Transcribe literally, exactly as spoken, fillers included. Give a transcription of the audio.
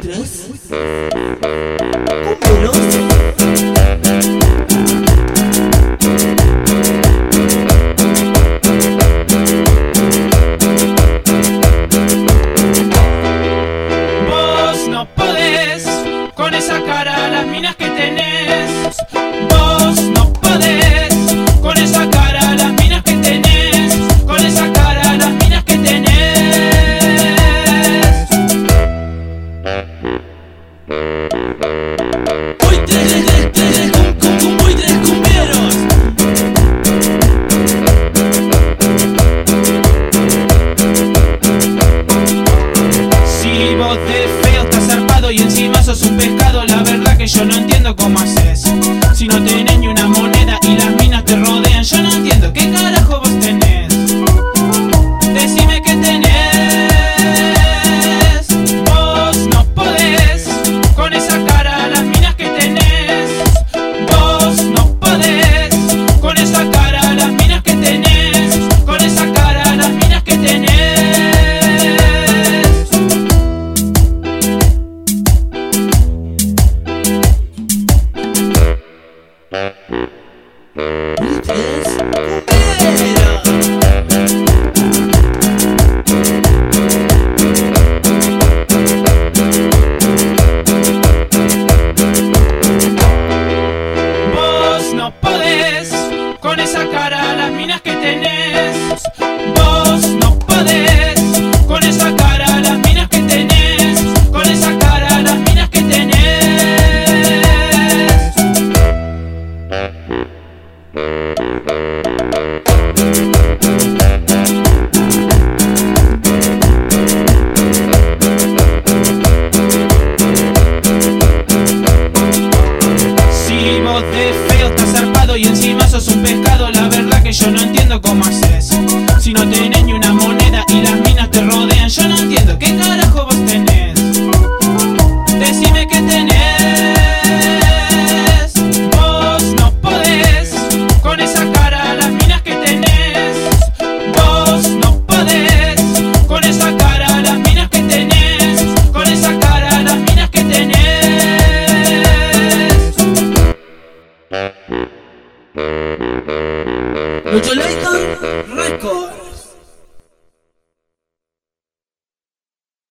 otras cumberos. Vos no podés con esa cara las minas que tenés. Vos no podés con esa cara las minas que tenés. Con esa cara las minas que tenés. Hoy tres, tres, tres, cum, cum, cum, hoy tres cumberos. Si vos de feo estás zarpado y encima sos un pescado, la verdad que yo no entiendo cómo haces. Si no tenés ni una moneda y las minas te rodean, yo no entiendo qué carajo vos tenés. Decime qué tenés. Vos no podés con esa cara las minas que tenés. Vos no podés con esa cara las minas que tenés. Con esa cara las minas que tenés. Hoy tres cumberos. Vos no podés con esa cara las minas que tenés. Vos no podés con esa cara las minas que tenés. Con esa cara las minas que tenés. Si vos de feo estás zarpado y encima sos un pescado, la verdad que yo no entiendo cómo haces. Si no tenés ni una moneda y las minas te rodean, yo no entiendo qué carajo vos tenés. Decime qué tenés. Vos no podés con esa cara las minas que tenés. Vos no podés con esa cara las minas que tenés. Con esa cara las minas que tenés. Mucho like.